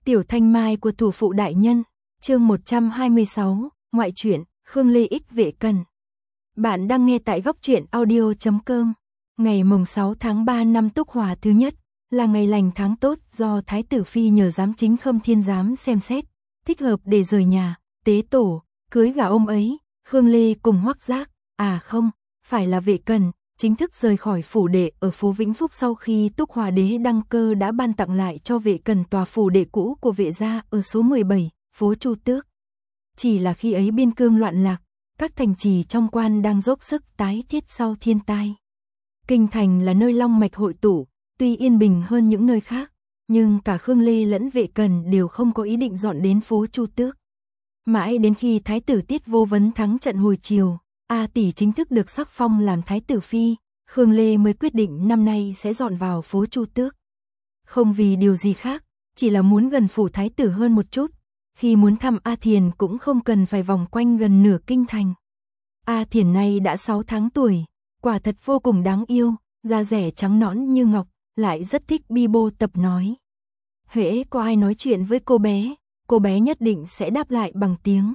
Tiểu Thanh Mai của thủ phụ đại nhân, chương 126, ngoại truyện, Khương Lê ích vệ cần. Bạn đang nghe tại góc truyện audio.com. Ngày mùng 6 tháng 3 năm Túc Hòa thứ nhất, là ngày lành tháng tốt do Thái tử Phi nhờ giám chính Khâm Thiên Giám xem xét, thích hợp để rời nhà, tế tổ, cưới gả ông ấy, Khương Lê cùng Hoắc Giác, không, phải là vệ cần, chính thức rời khỏi phủ đệ ở phố Vĩnh Phúc sau khi Túc Hòa đế đăng cơ đã ban tặng lại cho vệ cần tòa phủ đệ cũ của vệ gia ở số 17, phố Chu Tước. Chỉ là khi ấy biên cương loạn lạc, các thành trì trong quan đang dốc sức tái thiết sau thiên tai. Kinh thành là nơi long mạch hội tụ, tuy yên bình hơn những nơi khác, nhưng cả Khương Lê lẫn vệ cần đều không có ý định dọn đến phố Chu Tước. Mãi đến khi Thái tử Tiết Vô Vấn thắng trận hồi chiều, A tỷ chính thức được sắc phong làm Thái tử Phi, Khương Lê mới quyết định năm nay sẽ dọn vào phố Chu Tước. Không vì điều gì khác, chỉ là muốn gần phủ Thái tử hơn một chút, khi muốn thăm A Thiền cũng không cần phải vòng quanh gần nửa kinh thành. A Thiền này đã 6 tháng tuổi, quả thật vô cùng đáng yêu, da rẻ trắng nõn như ngọc, lại rất thích bi bô tập nói. Hễ có ai nói chuyện với cô bé nhất định sẽ đáp lại bằng tiếng.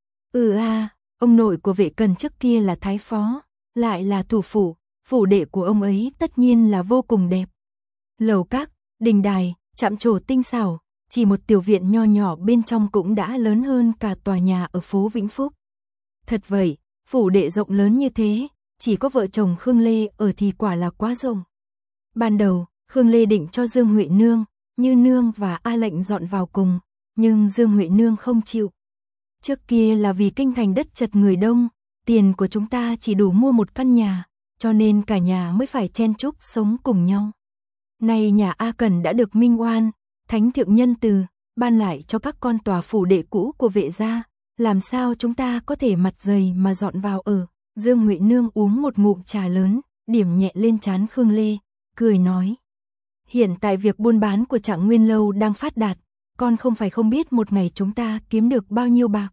Ông nội của vệ cần trước kia là thái phó, lại là thủ phủ đệ của ông ấy tất nhiên là vô cùng đẹp. Lầu các, đình đài, chạm trổ tinh xảo, chỉ một tiểu viện nho nhỏ bên trong cũng đã lớn hơn cả tòa nhà ở phố Vĩnh Phúc. Thật vậy, phủ đệ rộng lớn như thế, chỉ có vợ chồng Khương Lê ở thì quả là quá rộng. Ban đầu, Khương Lê định cho Dương Huệ Nương, Như Nương và A Lệnh dọn vào cùng, nhưng Dương Huệ Nương không chịu. Trước kia là vì kinh thành đất chật người đông, tiền của chúng ta chỉ đủ mua một căn nhà, cho nên cả nhà mới phải chen chúc sống cùng nhau. Nay nhà A Cẩn đã được minh oan, thánh thượng nhân từ, ban lại cho các con tòa phủ đệ cũ của vệ gia, làm sao chúng ta có thể mặt dày mà dọn vào ở. Dương Huệ Nương uống một ngụm trà lớn, điểm nhẹ lên trán Khương Lê, cười nói. Hiện tại việc buôn bán của Trạng Nguyên Lâu đang phát đạt, con không phải không biết một ngày chúng ta kiếm được bao nhiêu bạc.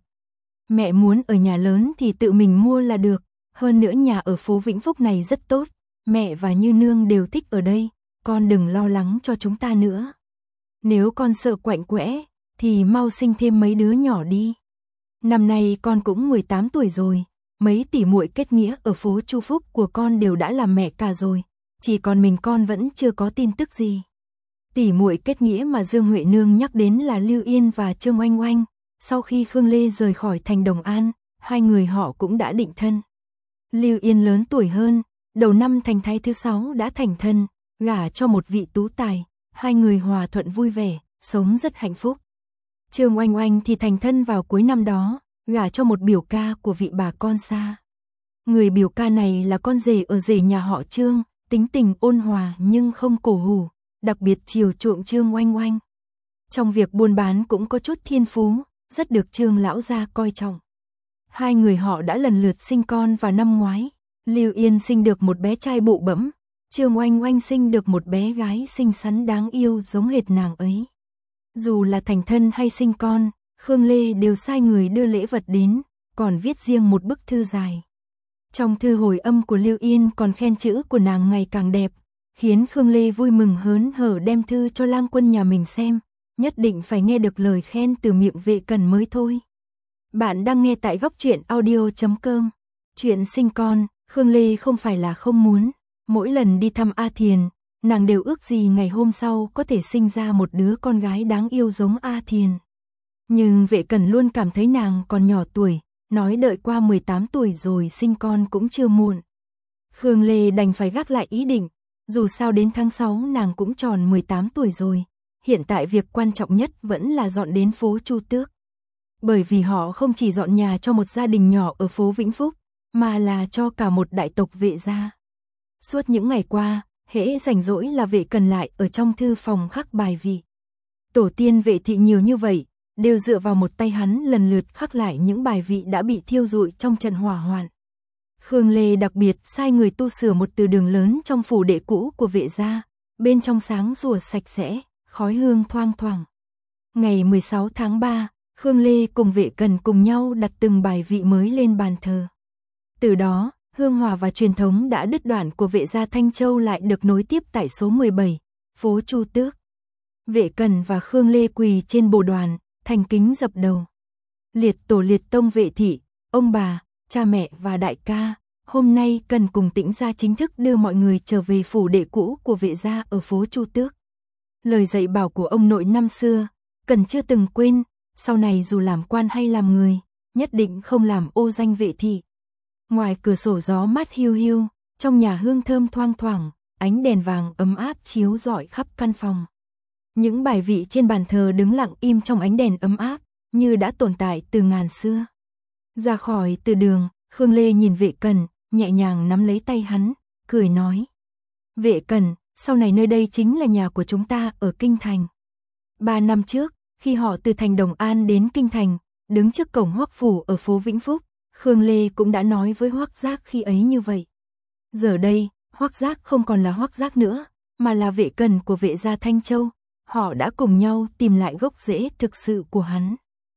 Mẹ muốn ở nhà lớn thì tự mình mua là được, hơn nữa nhà ở phố Vĩnh Phúc này rất tốt, mẹ và Như Nương đều thích ở đây, con đừng lo lắng cho chúng ta nữa. Nếu con sợ quạnh quẽ, thì mau sinh thêm mấy đứa nhỏ đi. Năm nay con cũng 18 tuổi rồi, mấy tỷ muội kết nghĩa ở phố Chu Phúc của con đều đã làm mẹ cả rồi, chỉ còn mình con vẫn chưa có tin tức gì. Tỷ muội kết nghĩa mà Dương Huệ Nương nhắc đến là Lưu Yên và Trương Oanh Oanh. Sau khi Khương Lê rời khỏi thành Đồng An, hai người họ cũng đã định thân. Lưu Yên lớn tuổi hơn, đầu năm thành thái thứ 6 đã thành thân, gả cho một vị tú tài, hai người hòa thuận vui vẻ, sống rất hạnh phúc. Trương Oanh Oanh thì thành thân vào cuối năm đó, gả cho một biểu ca của vị bà con xa. Người biểu ca này là con rể ở rể nhà họ Trương, tính tình ôn hòa nhưng không cổ hủ, đặc biệt chiều chuộng Trương Oanh Oanh. Trong việc buôn bán cũng có chút thiên phú, rất được Trương lão gia coi trọng. Hai người họ đã lần lượt sinh con vào năm ngoái. Lưu Yên sinh được một bé trai bụ bẫm, Trương Oanh Oanh sinh được một bé gái xinh xắn đáng yêu giống hệt nàng ấy. Dù là thành thân hay sinh con, Khương Lê đều sai người đưa lễ vật đến, còn viết riêng một bức thư dài. Trong thư hồi âm của Lưu Yên còn khen chữ của nàng ngày càng đẹp, khiến Khương Lê vui mừng hớn hở đem thư cho lang quân nhà mình xem, nhất định phải nghe được lời khen từ miệng vệ cần mới thôi. Bạn đang nghe tại góc truyện audio.com. Chuyện sinh con, Khương Lê không phải là không muốn, mỗi lần đi thăm A Thiền, nàng đều ước gì ngày hôm sau có thể sinh ra một đứa con gái đáng yêu giống A Thiền. Nhưng vệ cần luôn cảm thấy nàng còn nhỏ tuổi, nói đợi qua 18 tuổi rồi sinh con cũng chưa muộn. Khương Lê đành phải gác lại ý định, dù sao đến tháng 6 nàng cũng tròn 18 tuổi rồi, hiện tại việc quan trọng nhất vẫn là dọn đến phố Chu Tước. Bởi vì họ không chỉ dọn nhà cho một gia đình nhỏ ở phố Vĩnh Phúc, mà là cho cả một đại tộc vệ gia. Suốt những ngày qua, hễ rảnh rỗi là vệ cần lại ở trong thư phòng khắc bài vị. Tổ tiên vệ thị nhiều như vậy, đều dựa vào một tay hắn lần lượt khắc lại những bài vị đã bị thiêu rụi trong trận hỏa hoạn. Khương Lê đặc biệt sai người tu sửa một từ đường lớn trong phủ đệ cũ của vệ gia, bên trong sáng sủa sạch sẽ, khói hương thoang thoảng. Ngày 16 tháng 3, Khương Lê cùng vệ cần cùng nhau đặt từng bài vị mới lên bàn thờ. Từ đó, hương hòa và truyền thống đã đứt đoạn của vệ gia Thanh Châu lại được nối tiếp tại số 17, phố Chu Tước. Vệ Cần và Khương Lê quỳ trên bồ đoàn, thành kính dập đầu. Liệt tổ liệt tông Vệ thị, ông bà, cha mẹ và đại ca, hôm nay Cần cùng Tĩnh gia chính thức đưa mọi người trở về phủ đệ cũ của Vệ gia ở phố Chu Tước. Lời dạy bảo của ông nội năm xưa, Cần chưa từng quên, sau này dù làm quan hay làm người, nhất định không làm ô danh Vệ thị. Ngoài cửa sổ gió mát hiu hiu, trong nhà hương thơm thoang thoảng, ánh đèn vàng ấm áp chiếu rọi khắp căn phòng. Những bài vị trên bàn thờ đứng lặng im trong ánh đèn ấm áp, như đã tồn tại từ ngàn xưa. Ra khỏi từ đường, Khương Lê nhìn Vệ Cần, nhẹ nhàng nắm lấy tay hắn, cười nói. Vệ Cần, sau này nơi đây chính là nhà của chúng ta ở Kinh Thành. 3 năm trước, khi họ từ thành Đồng An đến Kinh Thành, đứng trước cổng Hoắc phủ ở phố Vĩnh Phúc, Khương Lê cũng đã nói với Hoắc Giác khi ấy như vậy. Giờ đây, Hoắc Giác không còn là Hoắc Giác nữa, mà là Vệ Cần của Vệ gia Thanh Châu. Họ đã cùng nhau tìm lại gốc rễ thực sự của hắn.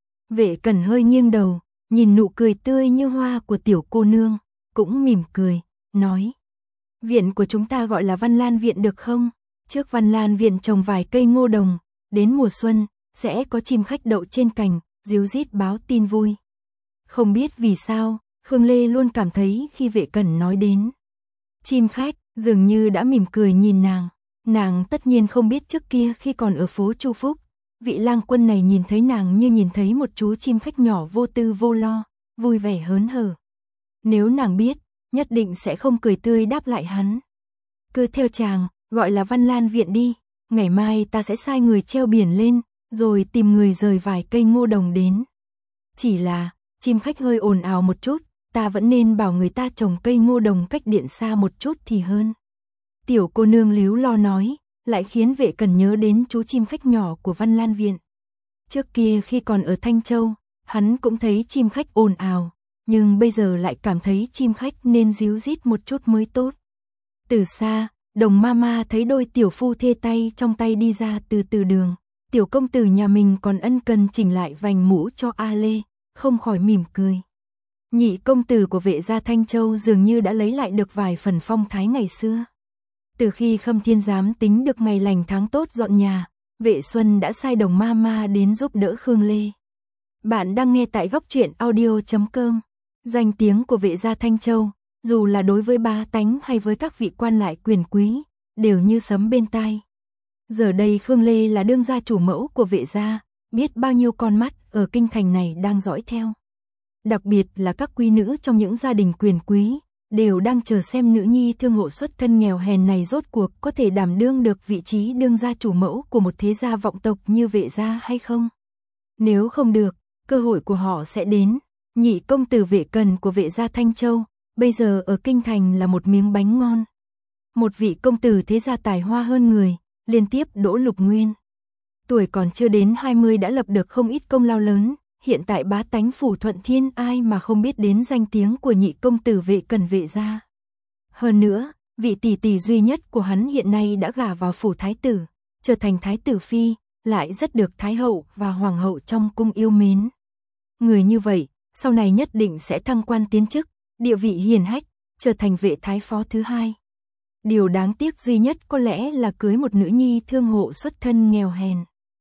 Vệ Cần hơi nghiêng đầu, nhìn nụ cười tươi như hoa của tiểu cô nương, cũng mỉm cười, nói. Viện của chúng ta gọi là Văn Lan Viện được không? Trước Văn Lan Viện trồng vài cây ngô đồng, đến mùa xuân, sẽ có chim khách đậu trên cành, ríu rít báo tin vui. Không biết vì sao, Khương Lê luôn cảm thấy khi Vệ Cần nói đến chim khách, dường như đã mỉm cười nhìn nàng. Nàng tất nhiên không biết trước kia khi còn ở phố Chu Phúc, vị lang quân này nhìn thấy nàng như nhìn thấy một chú chim khách nhỏ vô tư vô lo, vui vẻ hớn hở. Nếu nàng biết, nhất định sẽ không cười tươi đáp lại hắn. Cứ theo chàng, gọi là Văn Lan Viện đi, ngày mai ta sẽ sai người treo biển lên, rồi tìm người rời vài cây ngô đồng đến. Chỉ là, chim khách hơi ồn ào một chút, ta vẫn nên bảo người ta trồng cây ngô đồng cách điện xa một chút thì hơn. Tiểu cô nương líu lo nói, lại khiến Vệ Cần nhớ đến chú chim khách nhỏ của Văn Lan Viện. Trước kia khi còn ở Thanh Châu, hắn cũng thấy chim khách ồn ào, nhưng bây giờ lại cảm thấy chim khách nên ríu rít một chút mới tốt. Từ xa, Đồng Mama thấy đôi tiểu phu thê tay trong tay đi ra từ đường. Tiểu công tử nhà mình còn ân cần chỉnh lại vành mũ cho A Lê, không khỏi mỉm cười. Nhị công tử của Vệ gia Thanh Châu dường như đã lấy lại được vài phần phong thái ngày xưa. Từ khi Khâm Thiên Giám tính được ngày lành tháng tốt dọn nhà, Vệ Xuân đã sai Đồng Mama đến giúp đỡ Khương Lê. Bạn đang nghe tại góc truyện audio.com. Danh tiếng của Vệ gia Thanh Châu, dù là đối với bá tánh hay với các vị quan lại quyền quý, đều như sấm bên tai. Giờ đây Khương Lê là đương gia chủ mẫu của Vệ gia, biết bao nhiêu con mắt ở kinh thành này đang dõi theo. Đặc biệt là các quý nữ trong những gia đình quyền quý, đều đang chờ xem nữ nhi thương hộ xuất thân nghèo hèn này rốt cuộc có thể đảm đương được vị trí đương gia chủ mẫu của một thế gia vọng tộc như Vệ gia hay không. Nếu không được, cơ hội của họ sẽ đến. Nhị công tử Vệ Cần của Vệ gia Thanh Châu, bây giờ ở kinh thành là một miếng bánh ngon. Một vị công tử thế gia tài hoa hơn người, liên tiếp đỗ lục nguyên. Tuổi còn chưa đến 20 đã lập được không ít công lao lớn, hiện tại bá tánh phủ Thuận Thiên ai mà không biết đến danh tiếng của nhị công tử Vệ Cần Vệ gia. Hơn nữa, vị tỷ tỷ duy nhất của hắn hiện nay đã gả vào phủ thái tử, trở thành thái tử phi, lại rất được thái hậu và hoàng hậu trong cung yêu mến. Người như vậy, sau này nhất định sẽ thăng quan tiến chức, địa vị hiển hách, trở thành vệ thái phó thứ hai. Điều đáng tiếc duy nhất có lẽ là cưới một nữ nhi thương hộ xuất thân nghèo hèn.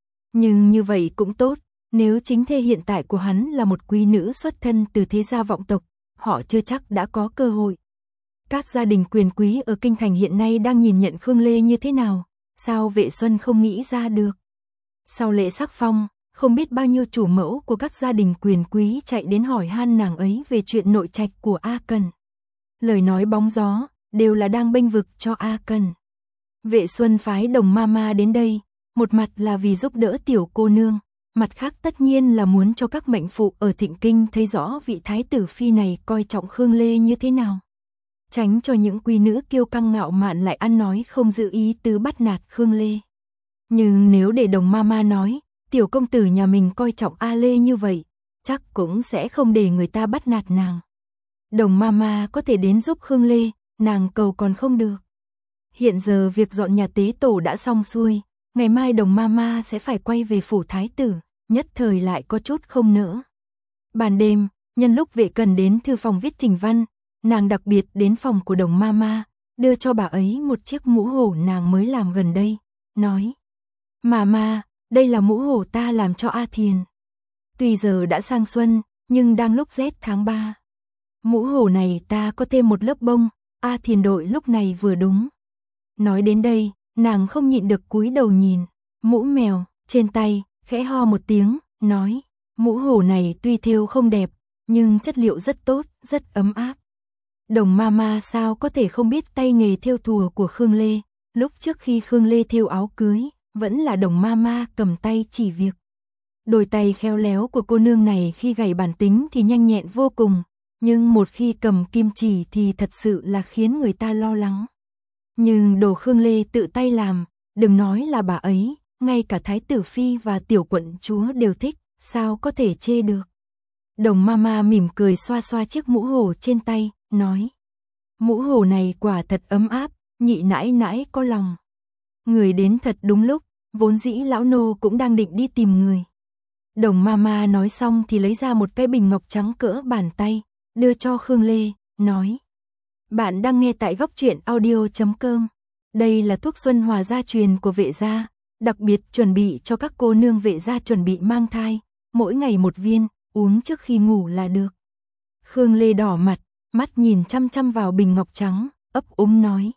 Nhưng như vậy cũng tốt, nếu chính thê hiện tại của hắn là một quý nữ xuất thân từ thế gia vọng tộc, họ chưa chắc đã có cơ hội. Các gia đình quyền quý ở kinh thành hiện nay đang nhìn nhận Khương Lê như thế nào, sao Vệ Xuân không nghĩ ra được. Sau lễ sắc phong, không biết bao nhiêu chủ mẫu của các gia đình quyền quý chạy đến hỏi han nàng ấy về chuyện nội trạch của A Cần. Lời nói bóng gió, đều là đang bênh vực cho A Cần. Vệ Xuân phái Đồng Mama đến đây, một mặt là vì giúp đỡ tiểu cô nương, mặt khác tất nhiên là muốn cho các mệnh phụ ở Thịnh Kinh thấy rõ vị thái tử phi này coi trọng Khương Lê như thế nào. Tránh cho những quý nữ kiêu căng ngạo mạn lại ăn nói không giữ ý tứ bắt nạt Khương Lê. Nhưng nếu để Đồng Mama nói, tiểu công tử nhà mình coi trọng A Lê như vậy, chắc cũng sẽ không để người ta bắt nạt nàng. Đồng Mama có thể đến giúp Khương Lê, nàng cầu còn không được. Hiện giờ việc dọn nhà tế tổ đã xong xuôi, ngày mai Đồng Mama sẽ phải quay về phủ thái tử, nhất thời lại có chút không nỡ. Ban đêm, nhân lúc Vệ Cần đến thư phòng viết trình văn, nàng đặc biệt đến phòng của Đồng Mama, đưa cho bà ấy một chiếc mũ hổ nàng mới làm gần đây, nói: Mà, đây là mũ hổ ta làm cho A Thiền. Tuy giờ đã sang xuân, nhưng đang lúc rét tháng 3. Mũ hổ này ta có thêm một lớp bông, A Thiền đội lúc này vừa đúng. Nói đến đây, nàng không nhịn được cúi đầu nhìn, mũ mèo, trên tay, khẽ ho một tiếng, nói, mũ hổ này tuy thêu không đẹp, nhưng chất liệu rất tốt, rất ấm áp. Đồng Mama sao có thể không biết tay nghề thêu thùa của Khương Lê, lúc trước khi Khương Lê thêu áo cưới, vẫn là Đồng Mama cầm tay chỉ việc. Đôi tay khéo léo của cô nương này khi gảy bản tính thì nhanh nhẹn vô cùng, nhưng một khi cầm kim chỉ thì thật sự là khiến người ta lo lắng. Nhưng đồ Khương Lê tự tay làm, đừng nói là bà ấy, ngay cả Thái tử Phi và tiểu quận chúa đều thích, sao có thể chê được. Đồng Mama mỉm cười xoa xoa chiếc mũ hổ trên tay, nói, mũ hổ này quả thật ấm áp, nhị nãi nãi có lòng. Người đến thật đúng lúc, vốn dĩ lão nô cũng đang định đi tìm người. Đồng Mama nói xong thì lấy ra một cái bình ngọc trắng cỡ bàn tay, đưa cho Khương Lê, nói, bạn đang nghe tại góc truyện audio.com. Đây là thuốc xuân hòa gia truyền của Vệ gia, đặc biệt chuẩn bị cho các cô nương Vệ gia chuẩn bị mang thai, mỗi ngày một viên, uống trước khi ngủ là được. Khương Lê đỏ mặt, mắt nhìn chăm chăm vào bình ngọc trắng, ấp úng nói,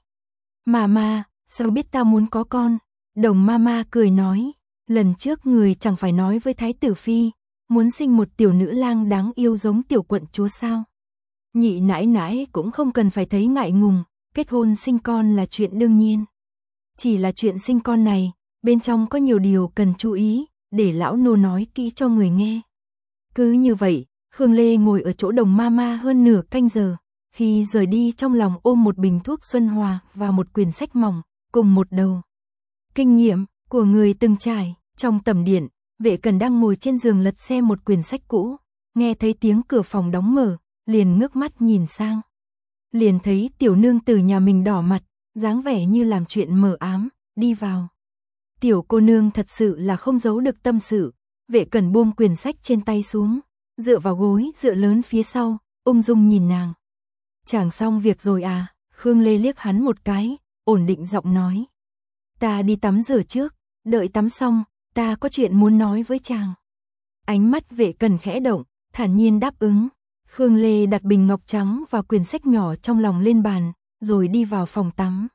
Mama, sao biết ta muốn có con? Đồng Mama cười nói, lần trước người chẳng phải nói với Thái tử Phi, muốn sinh một tiểu nữ lang đáng yêu giống tiểu quận chúa sao? Nhị nãi nãi cũng không cần phải thấy ngại ngùng, kết hôn sinh con là chuyện đương nhiên. Chỉ là chuyện sinh con này, bên trong có nhiều điều cần chú ý, để lão nô nói kỹ cho người nghe. Cứ như vậy, Khương Lê ngồi ở chỗ Đồng Mama hơn nửa canh giờ, khi rời đi trong lòng ôm một bình thuốc xuân hòa và một quyển sách mỏng, cùng một đầu. Kinh nghiệm của người từng trải, trong tầm điện, Vệ Cẩn đang ngồi trên giường lật xem một quyển sách cũ, nghe thấy tiếng cửa phòng đóng mở, liền ngước mắt nhìn sang. Liền thấy tiểu nương tử nhà mình đỏ mặt, dáng vẻ như làm chuyện mờ ám, đi vào. Tiểu cô nương thật sự là không giấu được tâm sự, Vệ Cẩn buông quyển sách trên tay xuống, dựa vào gối dựa lớn phía sau, ung dung nhìn nàng. Chàng xong việc rồi à? Khương Lê liếc hắn một cái, ổn định giọng nói. Ta đi tắm rửa trước, đợi tắm xong, ta có chuyện muốn nói với chàng. Ánh mắt Vệ Cẩn khẽ động, thản nhiên đáp ứng. Khương Lê đặt bình ngọc trắng và quyển sách nhỏ trong lòng lên bàn, rồi đi vào phòng tắm.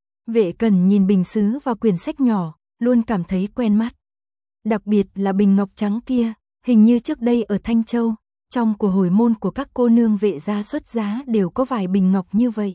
Vệ Cẩn nhìn bình sứ và quyển sách nhỏ, luôn cảm thấy quen mắt. Đặc biệt là bình ngọc trắng kia, hình như trước đây ở Thanh Châu, trong của hồi môn của các cô nương Vệ gia xuất giá đều có vài bình ngọc như vậy.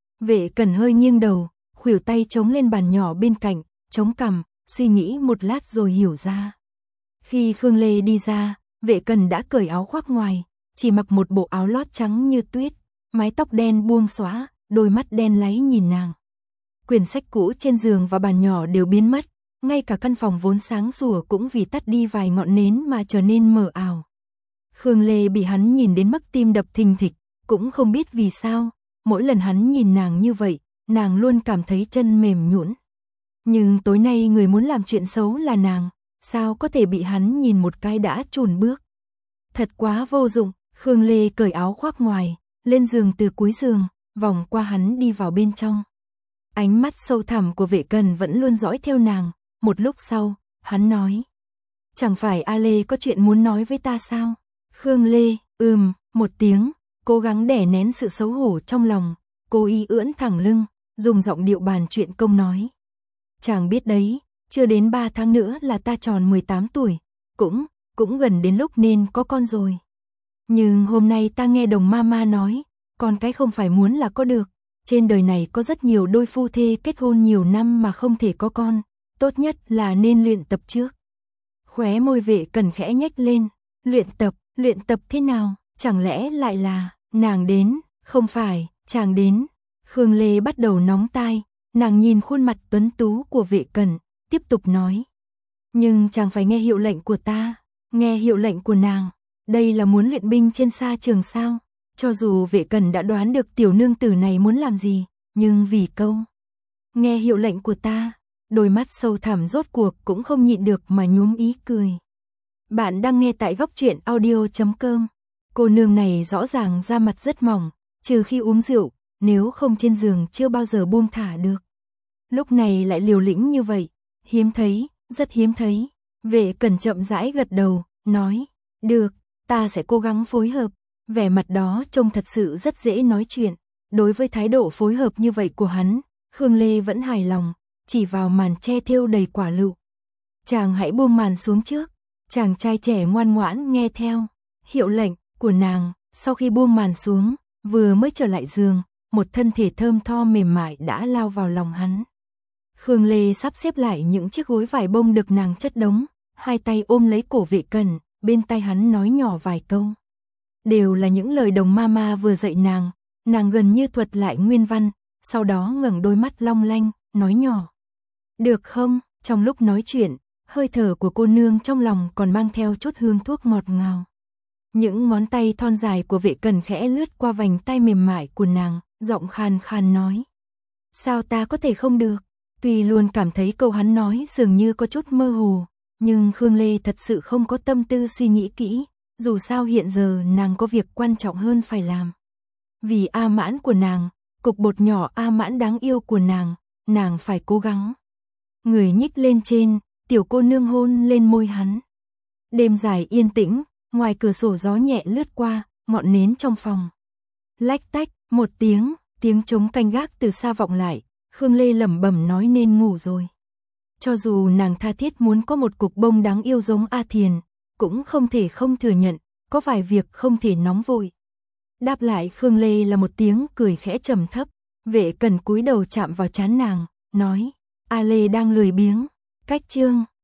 Vệ Cẩn hơi nghiêng đầu, khuỷu tay chống lên bàn nhỏ bên cạnh, chống cằm, suy nghĩ một lát rồi hiểu ra. Khi Khương Lê đi ra, Vệ Cẩn đã cởi áo khoác ngoài, chỉ mặc một bộ áo lót trắng như tuyết, mái tóc đen buông xõa, đôi mắt đen láy nhìn nàng. Quyển sách cũ trên giường và bàn nhỏ đều biến mất, ngay cả căn phòng vốn sáng sủa cũng vì tắt đi vài ngọn nến mà trở nên mờ ảo. Khương Lê bị hắn nhìn đến mức tim đập thình thịch, cũng không biết vì sao, mỗi lần hắn nhìn nàng như vậy, nàng luôn cảm thấy chân mềm nhũn. Nhưng tối nay người muốn làm chuyện xấu là nàng, sao có thể bị hắn nhìn một cái đã chùn bước. Thật quá vô dụng. Khương Lê cởi áo khoác ngoài, lên giường từ cuối giường, vòng qua hắn đi vào bên trong. Ánh mắt sâu thẳm của Vệ Cẩn vẫn luôn dõi theo nàng, một lúc sau, hắn nói. Chẳng phải A Lê có chuyện muốn nói với ta sao? Khương Lê, một tiếng, cố gắng đè nén sự xấu hổ trong lòng, cố ý ưỡn thẳng lưng, dùng giọng điệu bàn chuyện công nói. Chàng biết đấy, chưa đến 3 tháng nữa là ta tròn 18 tuổi, cũng gần đến lúc nên có con rồi. Nhưng hôm nay ta nghe Đồng Mama nói, con cái không phải muốn là có được. Trên đời này có rất nhiều đôi phu thê kết hôn nhiều năm mà không thể có con, tốt nhất là nên luyện tập trước. Khóe môi Vệ Cẩn khẽ nhếch lên, luyện tập thế nào, chẳng lẽ lại là, nàng đến, không phải, chàng đến. Khương Lê bắt đầu nóng tai, nàng nhìn khuôn mặt tuấn tú của Vệ Cẩn, tiếp tục nói. Nhưng chàng phải nghe hiệu lệnh của ta, nghe hiệu lệnh của nàng. Đây là muốn luyện binh trên sa trường sao? Cho dù Vệ Cẩn đã đoán được tiểu nương tử này muốn làm gì, nhưng vì câu nghe hiệu lệnh của ta, đôi mắt sâu thẳm rốt cuộc cũng không nhịn được mà nhuốm ý cười. Bạn đang nghe tại góc truyện audio.com. Cô nương này rõ ràng da mặt rất mỏng, trừ khi uống rượu, nếu không trên giường chưa bao giờ buông thả được. Lúc này lại liều lĩnh như vậy, hiếm thấy, rất hiếm thấy. Vệ Cẩn chậm rãi gật đầu, nói, được, ta sẽ cố gắng phối hợp. Vẻ mặt đó trông thật sự rất dễ nói chuyện. Đối với thái độ phối hợp như vậy của hắn, Khương Lê vẫn hài lòng, chỉ vào màn che thêu đầy quả lựu. Chàng hãy buông màn xuống trước. Chàng trai trẻ ngoan ngoãn nghe theo hiệu lệnh của nàng. Sau khi buông màn xuống, vừa mới trở lại giường, một thân thể thơm tho mềm mại đã lao vào lòng hắn. Khương Lê sắp xếp lại những chiếc gối vải bông được nàng chất đống, hai tay ôm lấy cổ Vệ Cẩn, bên tai hắn nói nhỏ vài câu. Đều là những lời đồng mama vừa dạy nàng gần như thuật lại nguyên văn, sau đó ngẩng đôi mắt long lanh, nói nhỏ. Được không? Trong lúc nói chuyện, hơi thở của cô nương trong lòng còn mang theo chút hương thuốc ngọt ngào. Những ngón tay thon dài của Vệ Cẩn khẽ lướt qua vành tai mềm mại của nàng, giọng khàn khàn nói. Sao ta có thể không được? Tuy luôn cảm thấy câu hắn nói dường như có chút mơ hồ, nhưng Khương Lê thật sự không có tâm tư suy nghĩ kỹ, dù sao hiện giờ nàng có việc quan trọng hơn phải làm. Vì A Mãn của nàng, cục bột nhỏ A Mãn đáng yêu của nàng phải cố gắng. Người nhích lên trên, tiểu cô nương hôn lên môi hắn. Đêm dài yên tĩnh, ngoài cửa sổ gió nhẹ lướt qua, ngọn nến trong phòng. Lách tách, một tiếng trống canh gác từ xa vọng lại, Khương Lê lẩm bẩm nói nên ngủ rồi. Cho dù nàng tha thiết muốn có một cục bông đáng yêu giống A Thiền, cũng không thể không thừa nhận, có vài việc không thể nóng vội. Đáp lại Khương Lê là một tiếng cười khẽ trầm thấp, Vệ Cẩn cúi đầu chạm vào trán nàng, nói, A Lê đang lười biếng, cách chương